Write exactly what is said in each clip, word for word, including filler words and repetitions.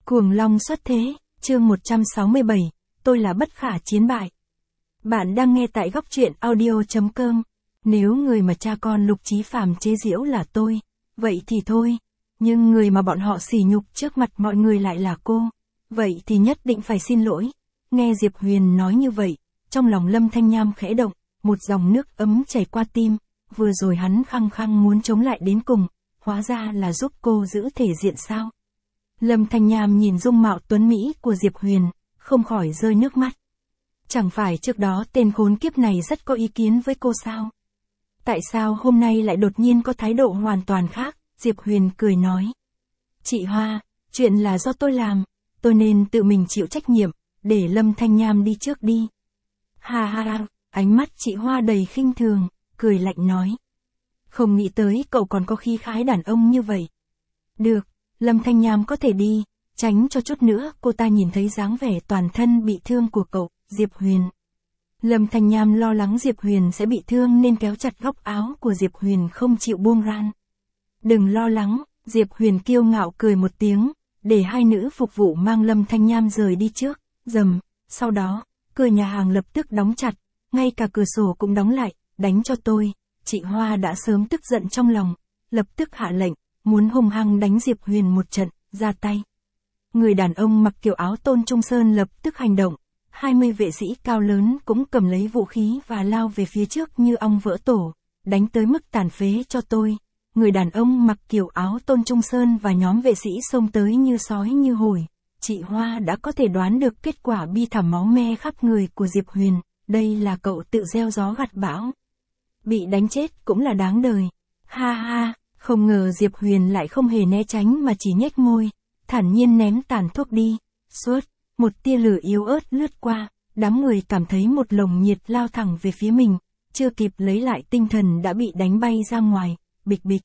Cuồng long xuất thế, chương một trăm sáu mươi bảy, tôi là bất khả chiến bại. Bạn đang nghe tại góc truyện audio chấm com. Nếu người mà cha con Lục Chí Phàm chế giễu là tôi, vậy thì thôi. Nhưng người mà bọn họ sỉ nhục trước mặt mọi người lại là cô. Vậy thì nhất định phải xin lỗi. Nghe Diệp Huyền nói như vậy, trong lòng Lâm Thanh Nham khẽ động, một dòng nước ấm chảy qua tim. Vừa rồi hắn khăng khăng muốn chống lại đến cùng, hóa ra là giúp cô giữ thể diện sao. Lâm Thanh Nham nhìn dung mạo tuấn mỹ của Diệp Huyền, không khỏi rơi nước mắt. Chẳng phải trước đó tên khốn kiếp này rất có ý kiến với cô sao? Tại sao hôm nay lại đột nhiên có thái độ hoàn toàn khác? Diệp Huyền cười nói. Chị Hoa, chuyện là do tôi làm, tôi nên tự mình chịu trách nhiệm, để Lâm Thanh Nham đi trước đi. Ha ha ha, ánh mắt chị Hoa đầy khinh thường, cười lạnh nói. Không nghĩ tới cậu còn có khí khái đàn ông như vậy. Được, Lâm Thanh Nham có thể đi, tránh cho chút nữa cô ta nhìn thấy dáng vẻ toàn thân bị thương của cậu, Diệp Huyền. Lâm Thanh Nham lo lắng Diệp Huyền sẽ bị thương nên kéo chặt góc áo của Diệp Huyền không chịu buông ran. Đừng lo lắng, Diệp Huyền kiêu ngạo cười một tiếng, để hai nữ phục vụ mang Lâm Thanh Nham rời đi trước, rầm, sau đó, cửa nhà hàng lập tức đóng chặt, ngay cả cửa sổ cũng đóng lại, đánh cho tôi. Chị Hoa đã sớm tức giận trong lòng, lập tức hạ lệnh, muốn hung hăng đánh Diệp Huyền một trận, ra tay. Người đàn ông mặc kiểu áo Tôn Trung Sơn lập tức hành động, hai mươi vệ sĩ cao lớn cũng cầm lấy vũ khí và lao về phía trước như ong vỡ tổ, đánh tới mức tàn phế cho tôi. Người đàn ông mặc kiểu áo Tôn Trung Sơn và nhóm vệ sĩ xông tới như sói như hổ. Chị Hoa đã có thể đoán được kết quả bi thảm máu me khắp người của Diệp Huyền, đây là cậu tự gieo gió gặt bão. Bị đánh chết cũng là đáng đời. Ha ha, không ngờ Diệp Huyền lại không hề né tránh mà chỉ nhếch môi, thản nhiên ném tàn thuốc đi. Suốt, một tia lửa yếu ớt lướt qua, đám người cảm thấy một lồng nhiệt lao thẳng về phía mình, chưa kịp lấy lại tinh thần đã bị đánh bay ra ngoài, bịch bịch.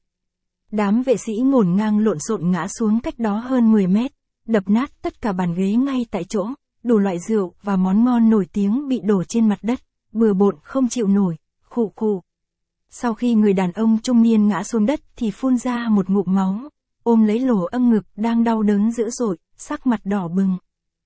Đám vệ sĩ ngổn ngang lộn xộn ngã xuống cách đó hơn mười mét, đập nát tất cả bàn ghế ngay tại chỗ, đủ loại rượu và món ngon nổi tiếng bị đổ trên mặt đất, bừa bộn không chịu nổi, khụ khụ. Sau khi người đàn ông trung niên ngã xuống đất thì phun ra một ngụm máu, ôm lấy lỗ âng ngực đang đau đớn dữ dội, sắc mặt đỏ bừng.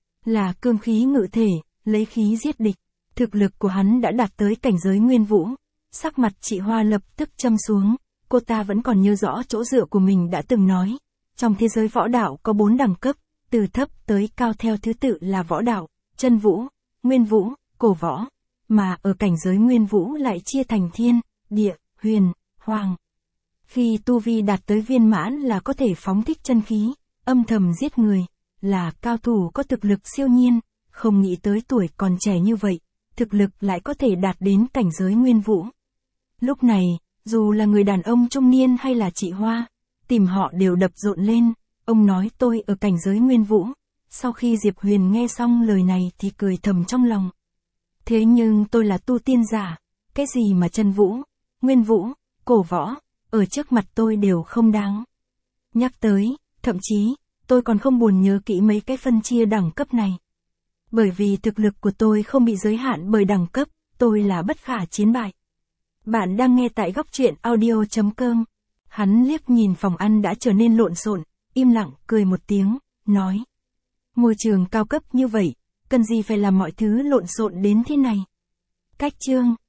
Là cương khí ngự thể, lấy khí giết địch, thực lực của hắn đã đạt tới cảnh giới nguyên vũ. Sắc mặt chị Hoa lập tức châm xuống, cô ta vẫn còn nhớ rõ chỗ dựa của mình đã từng nói. Trong thế giới võ đạo có bốn đẳng cấp, từ thấp tới cao theo thứ tự là võ đạo, chân vũ, nguyên vũ, cổ võ, mà ở cảnh giới nguyên vũ lại chia thành thiên, địa, huyền, hoàng. Khi tu vi đạt tới viên mãn là có thể phóng thích chân khí, âm thầm giết người, là cao thủ có thực lực siêu nhiên, không nghĩ tới tuổi còn trẻ như vậy, thực lực lại có thể đạt đến cảnh giới nguyên vũ. Lúc này, dù là người đàn ông trung niên hay là chị Hoa, tìm họ đều đập rộn lên, ông nói tôi ở cảnh giới nguyên vũ. Sau khi Diệp Huyền nghe xong lời này thì cười thầm trong lòng. Thế nhưng tôi là tu tiên giả, cái gì mà chân vũ, nguyên vũ, cổ võ, ở trước mặt tôi đều không đáng nhắc tới, thậm chí, tôi còn không buồn nhớ kỹ mấy cái phân chia đẳng cấp này. Bởi vì thực lực của tôi không bị giới hạn bởi đẳng cấp, tôi là bất khả chiến bại. Bạn đang nghe tại góc truyện audio chấm com. Hắn liếc nhìn phòng ăn đã trở nên lộn xộn, im lặng cười một tiếng, nói. Môi trường cao cấp như vậy, cần gì phải làm mọi thứ lộn xộn đến thế này. Cách chương